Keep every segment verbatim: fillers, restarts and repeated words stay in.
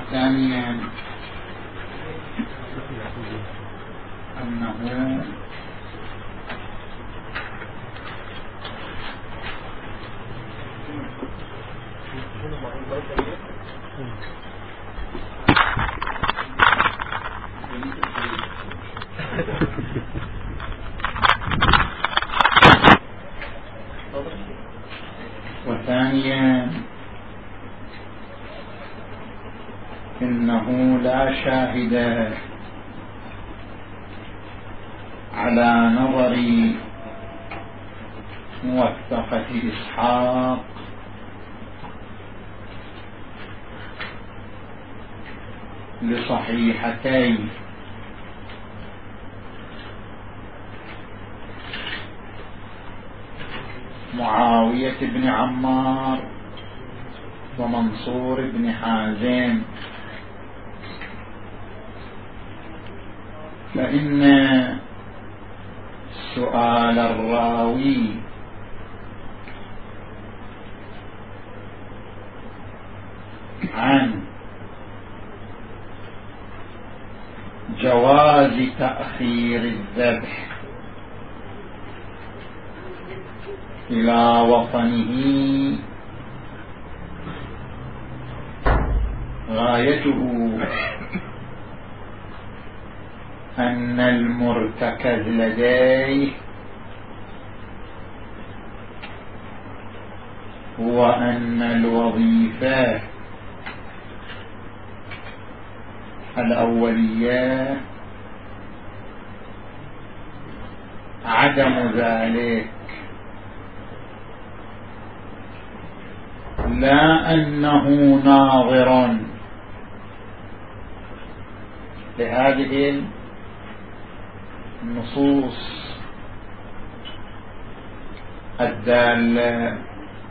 ثانيا أنه وثانيا إنه لا شاهد على نظر موثقة إسحاق لصحيحتين معاوية بن عمار ومنصور بن حازم، فإن سؤال الراوي عن جواز تأخير الذبح إلى وطنه غايته أن المرتكز لديه هو أن الوظيفة الأولية عدم ذلك، لا أنه ناظر لهذه النصوص الدالة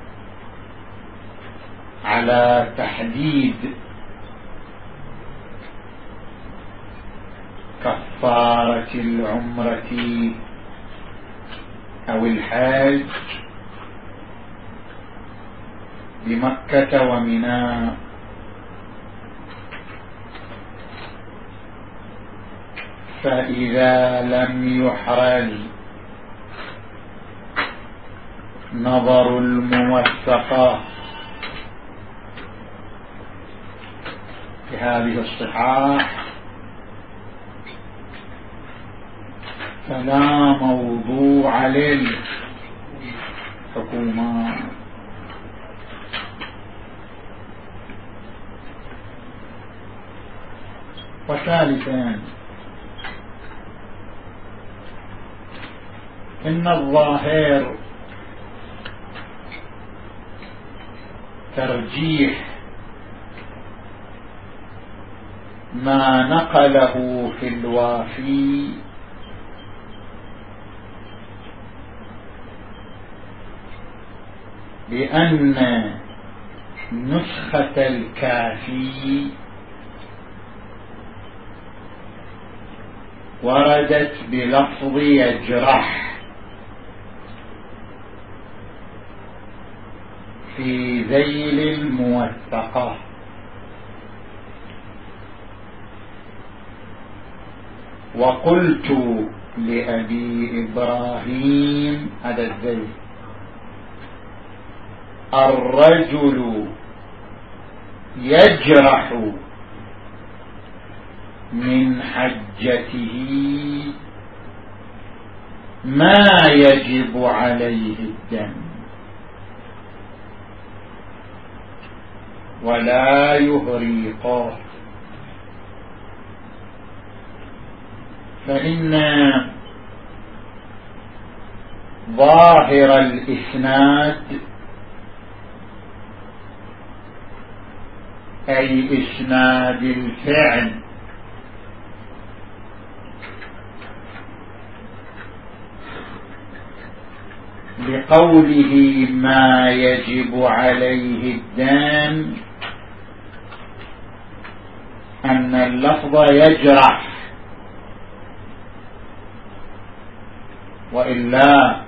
على تحديد كفارة العمرة أو الحج بمكة ومنى، فإذا لم يحرز نظر الموثقة في هذه الصحاح فلا موضوع للحكومة. وثالثا إن الظاهر ترجيح ما نقله في الوافي بأن نسخة الكافي وردت بلفظ يجرح في ذيل الموثقة، وقلت لأبي إبراهيم هذا الذيل: الرجل يجرح من حجته ما يجب عليه الدم ولا يهريقه، فإن ظاهر الإسناد أي إسناد الفعل بقوله ما يجب عليه الدم أن اللفظ يجرح، وإلا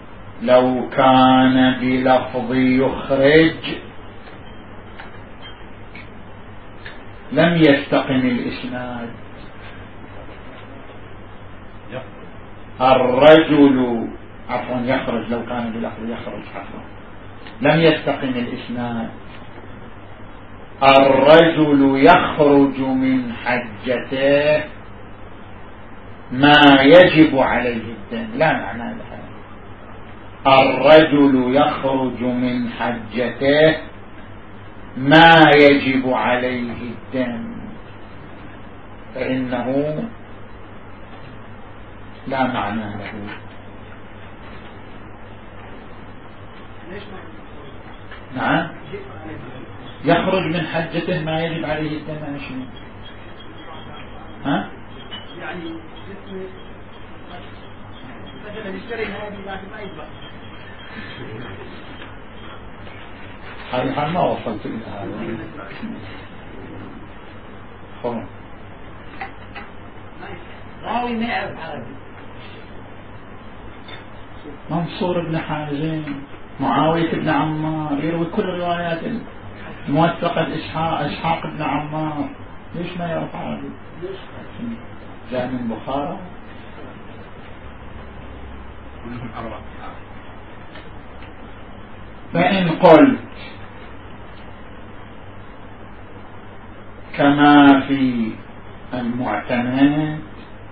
لو كان بلفظ يخرج لم يستقم الإسناد. الرجل عفوا يخرج، لو كان بلفظ يخرج عفوا لم يستقم الإسناد. الرجل يخرج من حجته ما يجب عليه الدم، لا معنى لها. الرجل يخرج من حجته ما يجب عليه الدم، فإنه لا معنى له. نعم، يخرج من حجته ما يجب عليه الدم. شنو؟ ها؟ يعني جسم مثلا يشتري هذه لكن ما يذبح. هذه الحال ما وصلت إلى هذا. خلاص. راوي ما يعرف عربي. منصور بن حازم، معاوية بن عمار يروي كل روايات موثقة إسحاق إسحاق بن عمار، ليش ما يعرف عربي؟ جاء من بخارى. فإن قلت كما في المعتمد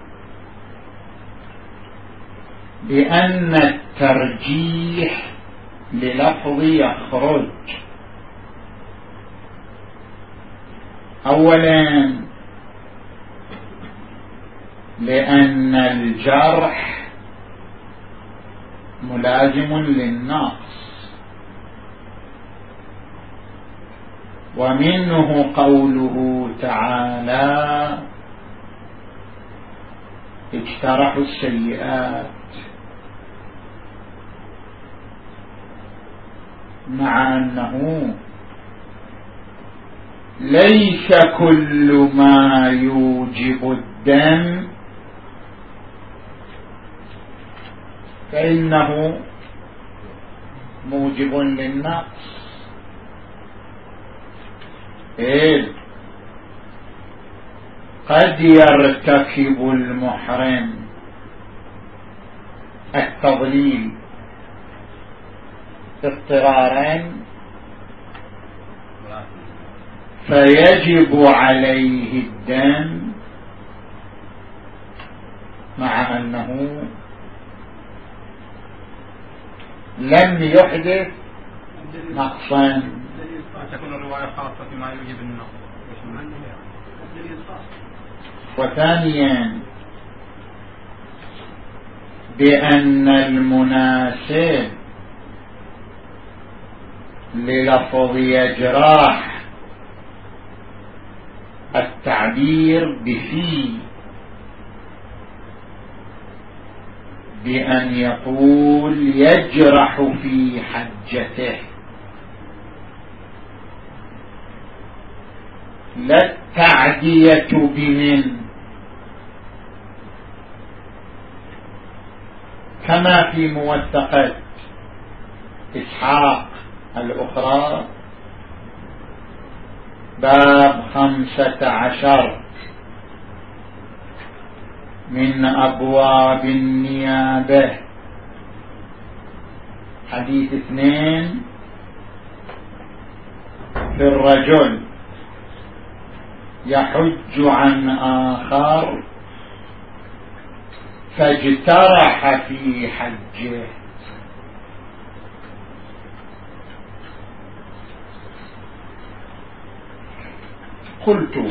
بأن الترجيح للفظ يخرج، أولا لأن الجرح ملازم للنقص، ومنه قوله تعالى اجترحوا السيئات، مع أنه ليس كل ما يوجب الدم فإنه موجب للنقص. إيه؟ قد يرتكب المحرم التضليل اضطرارا فيجب عليه الدم، مع أنه لم يحدث نقصا. تكون الرواية خاصة فيما يوجب النقص. وثانيا بأن المناسب للفظ يجراح التعبير بفي، بأن يقول يجرح في حجته، لا التعدية بمن، كما في موثقة إسحاق الأخرى باب خمسة عشر من أبواب النيابة، حديث اثنين في الرجل يحج عن آخر فاجترح في حجه. قلت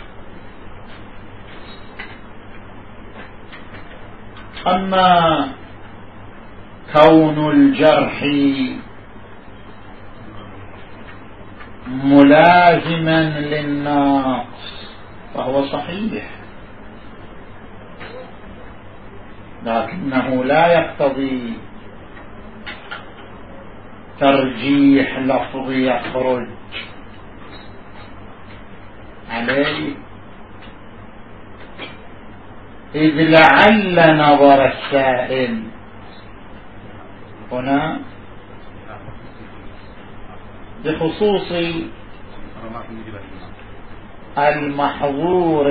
أما كون الجرح ملازما للنقص فهو صحيح، لكنه لا يقتضي ترجيح لفظ يخرج عليه، إذ لعل نظر السائل هنا بخصوص المحظور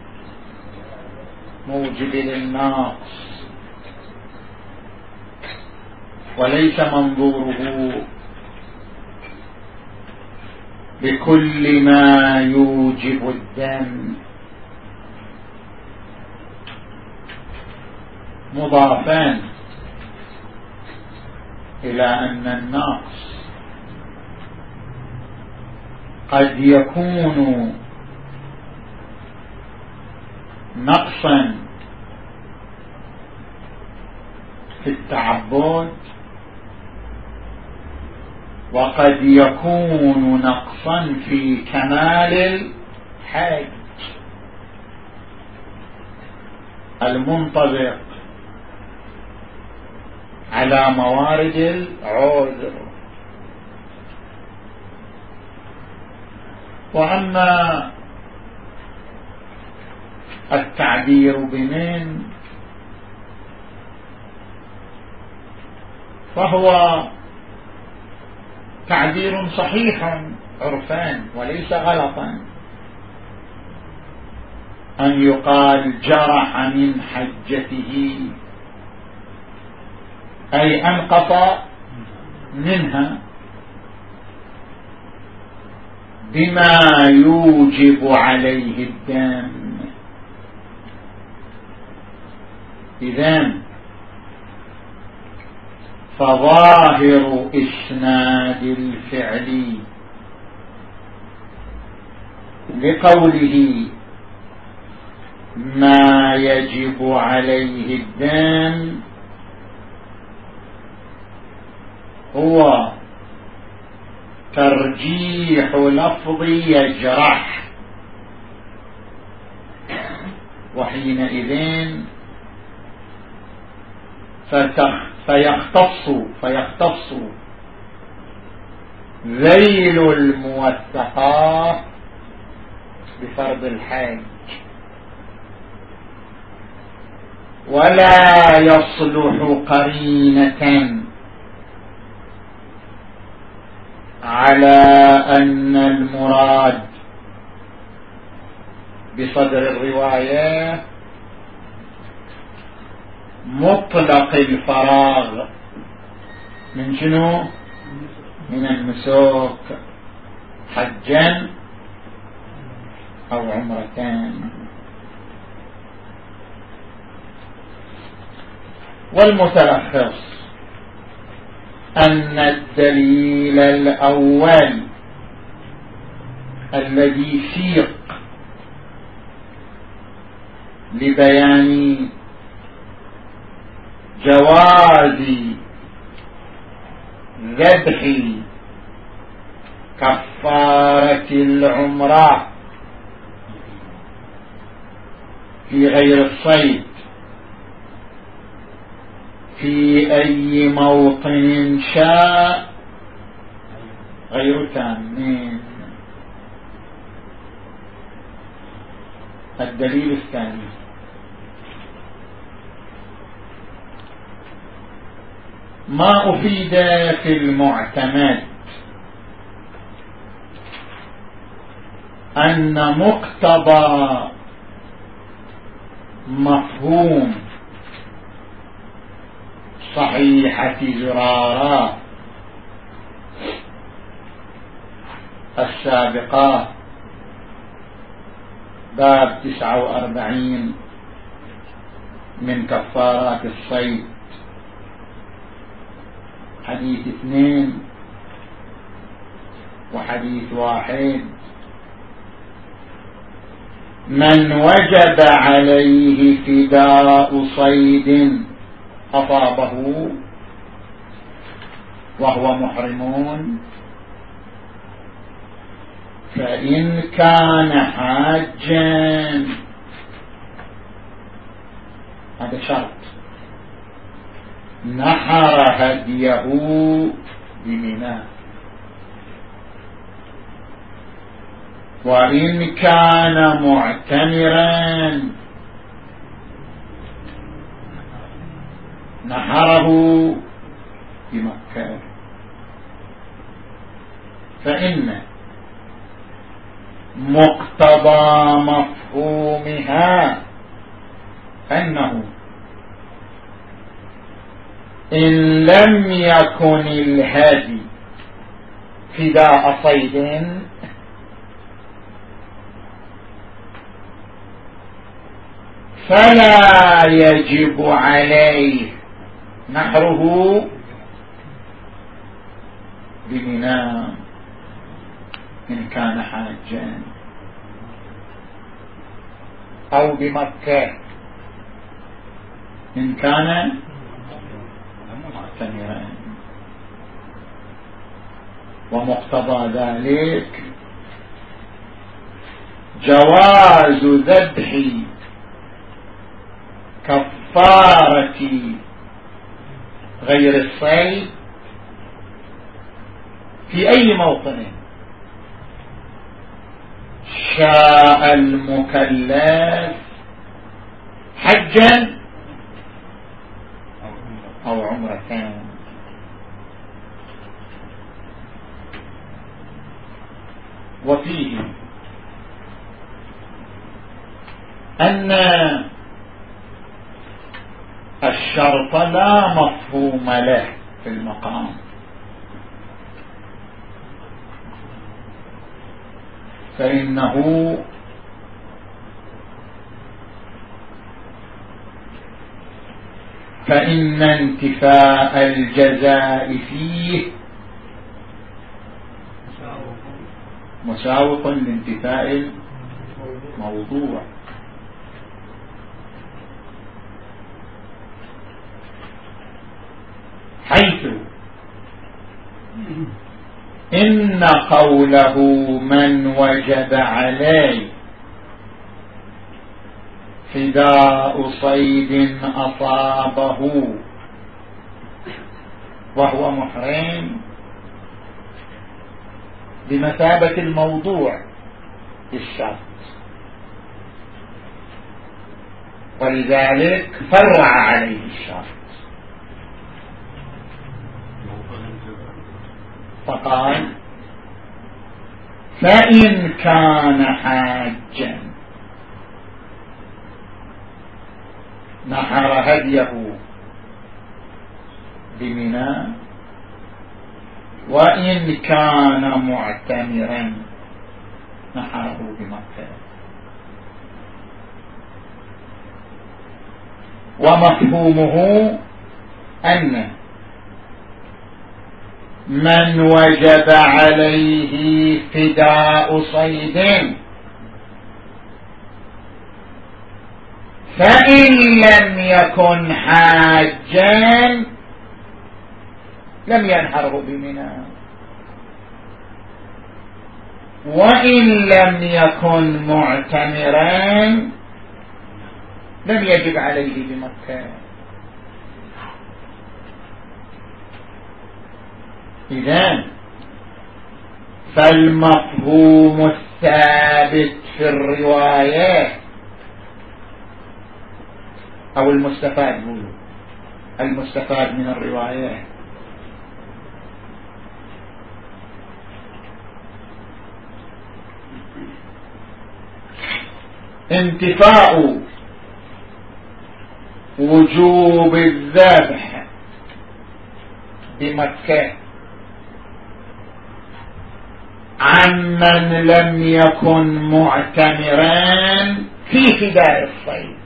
الموجب للنقص، وليس منظوره بكل ما يوجب الدم، مضافان إلى أن النقص قد يكون نقصا في التعبد، وقد يكون نقصا في كمال الحج المنطبق على موارد العذر. وأما التعبير بمن فهو تعبير صحيح عرفان وليس غلطا، أن يقال جرح من حجته أي أنقص منها بما يوجب عليه الدم. إذن فظاهر إسناد الفعل لقوله ما يجب عليه الدم هو ترجيح لفظ يجرح، وحينئذ فيختص فيختص ذيل الموثقات بفرض الحج، ولا يصلح قرينة على أن المراد بصدر الرواية مطلق الفراغ من شنو؟ من النسك، حجا أو عمرتان. والمتلخص أن الدليل الأول الذي سيق لبيان جواز ذبح كفارة العمرة في غير الصيد في أي موطن شاء غير تامين. الدليل الثاني ما أفيد في المعتمد أن مقتضى مفهوم صحيحة زرارة السابقة باب تسعة وأربعين من كفارات الصيد حديث اثنين وحديث واحد، من وجب عليه فداء صيد أصابه وهو محرم فإن كان حاجا، هذا شرط، نحر هديه بمنى، وإن كان معتمرا نحره بمكة. فإن مقتضى مفهومها أنه إن لم يكن الهدي فداء صيد فلا يجب عليه نحره بمنى إن كان حاجا أو بمكة إن كان معتمرا. ومقتضى ذلك جواز ذبح كفارة غير الصيد في أي موطن شاء المكلف حجا أو عمرتان. وفيه أن الشرط لا مفهوم له في المقام، فإنه فإن انتفاء الجزاء فيه مساوق لانتفاء الموضوع، حيث إن قوله من وجب عليه فداء صيد أصابه وهو محرم بمثابة الموضوع بالشرط، ولذلك فرع عليه الشرط فقال فإن كان حاجا نحر هديه بمنى، وإن كان معتمرا نحره بمكة. ومفهومه أن من وجب عليه فداء صيد فإن لم يكن حاجا لم ينحره بمنى، وإن لم يكن معتمرا لم يجب عليه بمكة. إذن فالمفهوم الثابت في الرواية أو المستفاد بولو المستفاد من الرواية انتفاء وجوب الذبح بمكة عمن لم يكن معتمرا في فداء الصيد،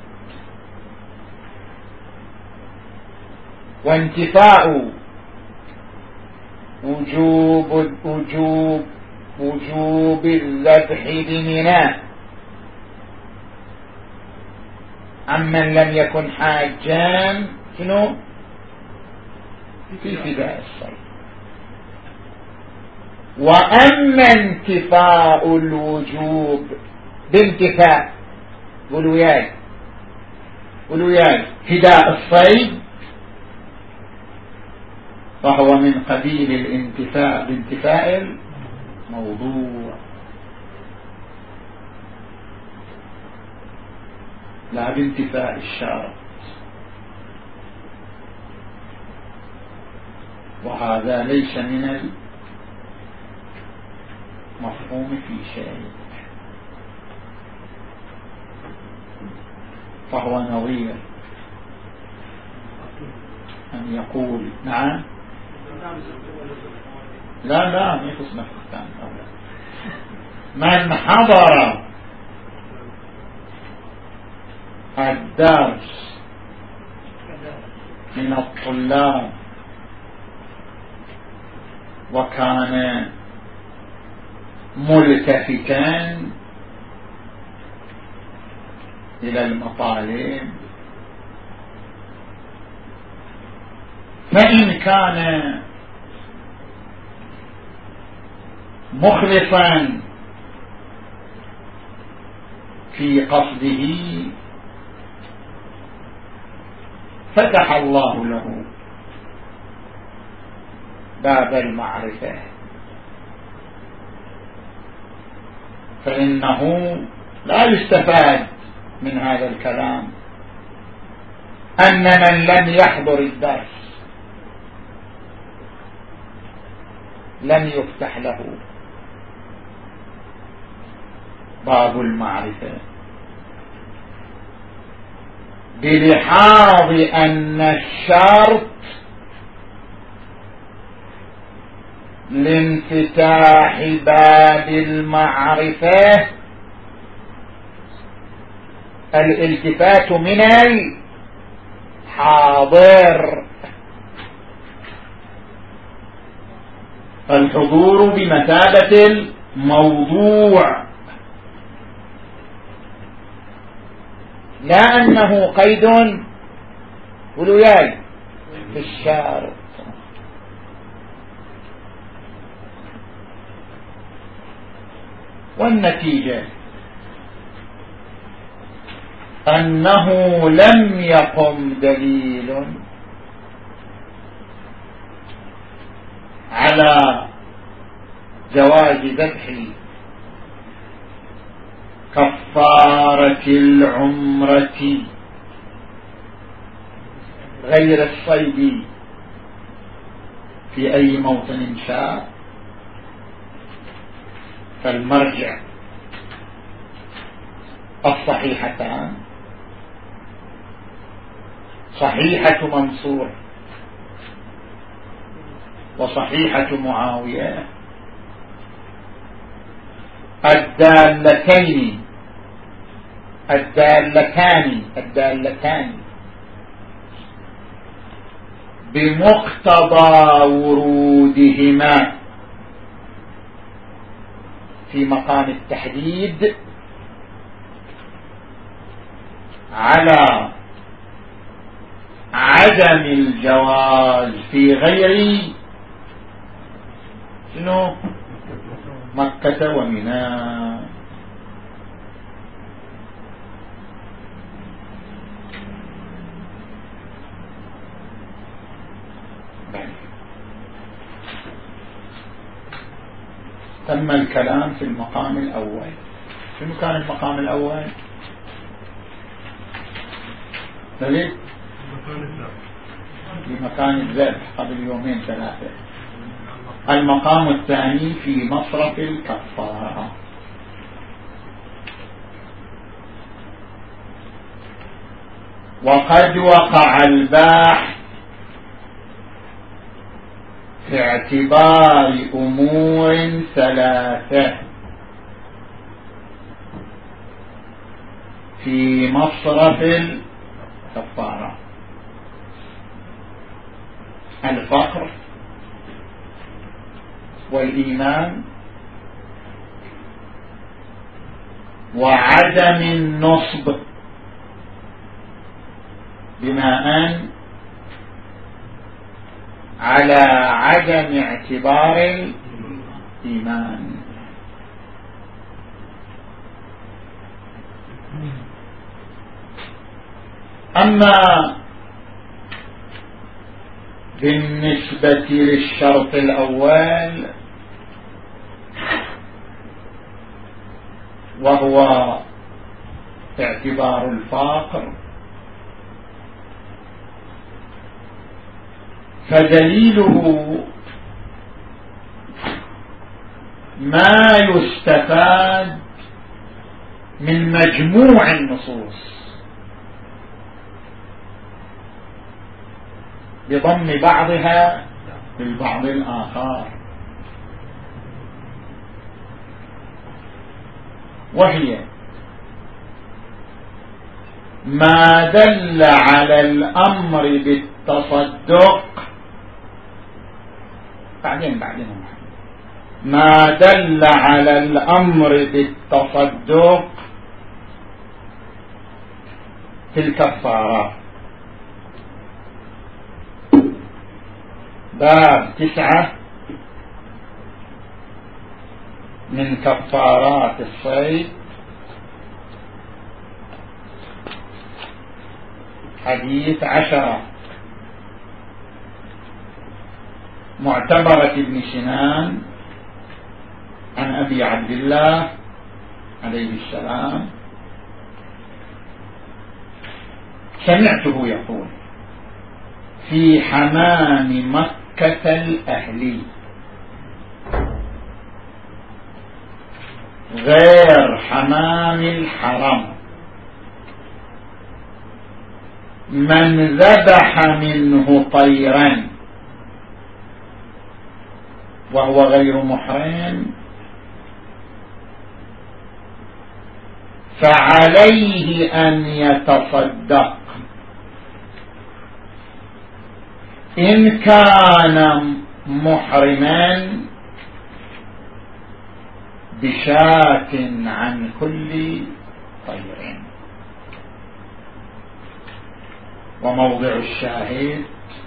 وانتفاء وجوب وجوب وجوب الذبح بمنى عمن لم يكن حاجا شنو في فداء الصيد. وأما انتفاء الوجوب بانتفاء قولوا قولوا فداء الصيد فهو من قبيل الانتفاء بانتفاء الموضوع لا بانتفاء الشرط، وهذا ليس من المفهوم في شيء. فهو نظير أن يقول نعم. لا لا ما يخصنا فقدان من حضر الدرس من الطلاب وكان ملتفتا إلى المطالب فإن كان مخلصا في قصده فتح الله له باب المعرفة، فإنه لا يستفاد من هذا الكلام أن من لم يحضر الدرس لم يفتح له باب المعرفة، بلحاظ أن الشرط لانفتاح باب المعرفة الالتفات من الحاضر، الحضور بمثابة الموضوع، لا أنه قيد قولوا ياي في الشرط. والنتيجة أنه لم يقم دليل على جواز ذبح كفارة العمرة غير الصيد في أي موطن شاء، فالمرجع الصحيحتان صحيحة منصور وصحيحة معاوية الدالتين الدالتان الدالتان بمقتضى ورودهما في مقام التحديد على عدم الجواز في غير شنو مكة ومنى. تم الكلام في المقام الأول. شنو كان المقام الأول؟ ليه؟ في مكان الذبح قبل يومين ثلاثة. المقام الثاني في مصرف الكفارة. وقد وقع الباحث في اعتبار أمور ثلاثة في مصرف الكفارة: الفقر والإيمان وعدم النصب، بناء على عدم اعتبار الإيمان. أما بالنسبة للشرط الأول وهو اعتبار الفقر، فدليله ما يستفاد من مجموع النصوص بضم بعضها بالبعض الآخر، وهي ما دل على الأمر بالتصدق بعدين بعدين ما دل على الأمر بالتصدق في الكفارات. باب تسعة من كفارات الصيد، حديث عشرة، معتبرة ابن سنان عن أبي عبد الله عليه السلام سمعته يقول في حمام مكة الأهلي غير حمام الحرم من ذبح منه طيرا وهو غير محرم فعليه أن يتصدق إن كان محرما بشاة عن كل طير. وموضع الشاهد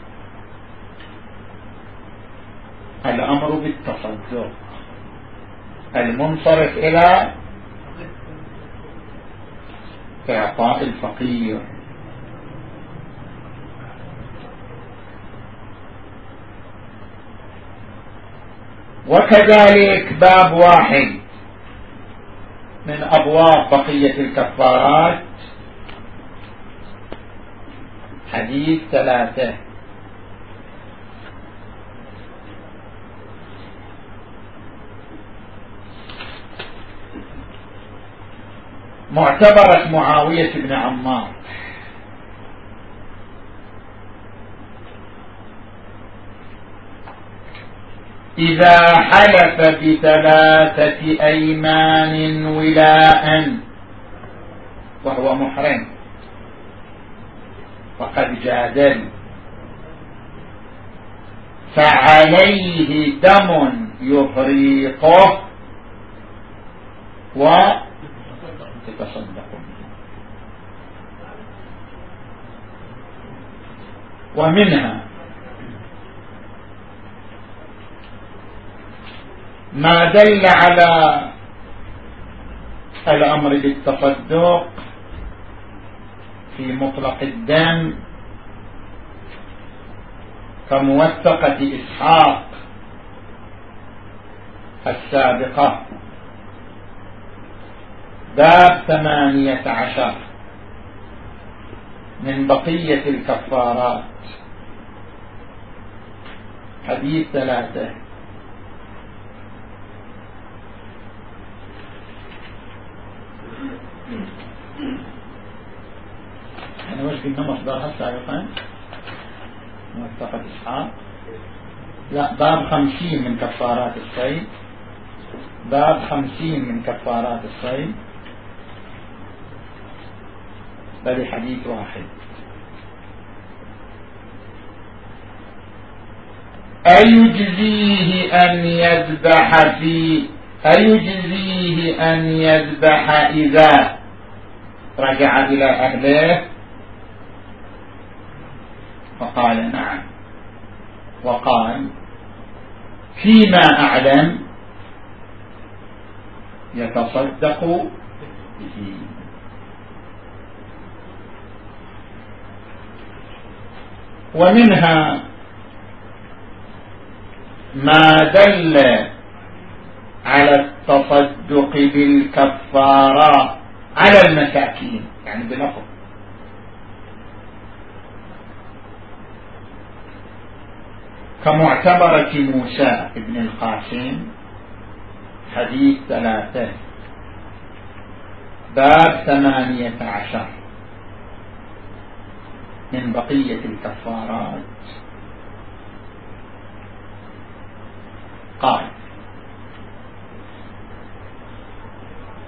الأمر بالتصدق المنصرف إلى إعطاء الفقير. وكذلك باب واحد من أبواب بقية الكفارات، حديث ثلاثة، معتبرة معاوية بن عمار إذا حلف بثلاثة أيمان ولاء وهو محرم وقد جادل فعليه دم يفريقه ويتصدق به. ومنها ما دل على الأمر بالتصدق في مطلق الدم كموثقة إسحاق السابقة، باب ثمانية عشر من بقية الكفارات، حديث ثلاثة، أنا وش قلنا مصدرها السابقا موثقة إسحاق؟ لا، باب خمسين من كفارات الصيد، باب خمسين من كفارات الصيد، بل حديث واحد. أيجزيه أن يذبح في أيجزيه أن يذبح إذا رجع إلى أهله؟ فقال نعم. وقال فيما أعلم يتصدق به. ومنها ما دل على التصدق بالكفارة على المساكين، يعني بلفظ كمعتبرة موسى ابن القاسم، حديث ثلاثة، باب ثمانية عشر من بقية الكفارات،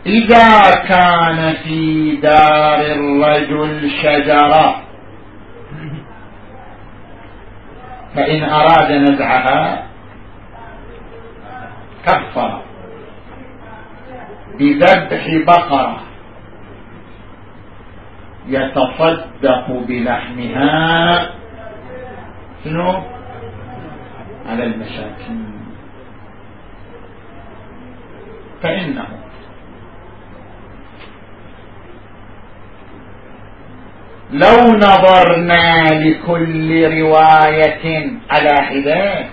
إذا كان في دار الرجل شجرة فإن أراد نزعها كفر بذبح بقرة يتصدق بلحمها شنو على المساكين. فإنه لو نظرنا لكل رواية على حدة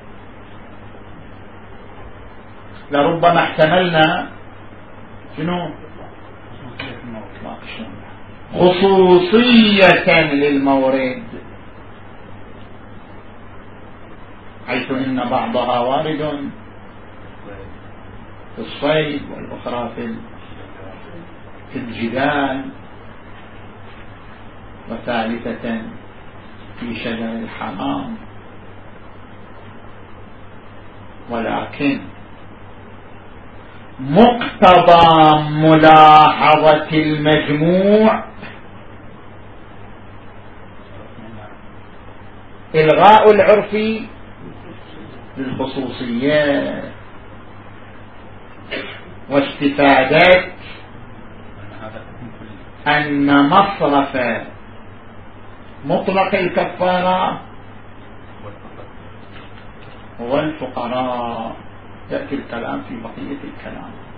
لربما احتملنا شنو خصوصية للمورد، حيث إن بعضها وارد في الصيد والأخرى في الجبال وثالثة في شجر الحرام. ولكن مقتضى ملاحظة المجموع إلغاء العرف للخصوصيات واستفادة أن مصرف مطلق الكفارة هو الفقراء. يأتي الكلام في بقية الكلام.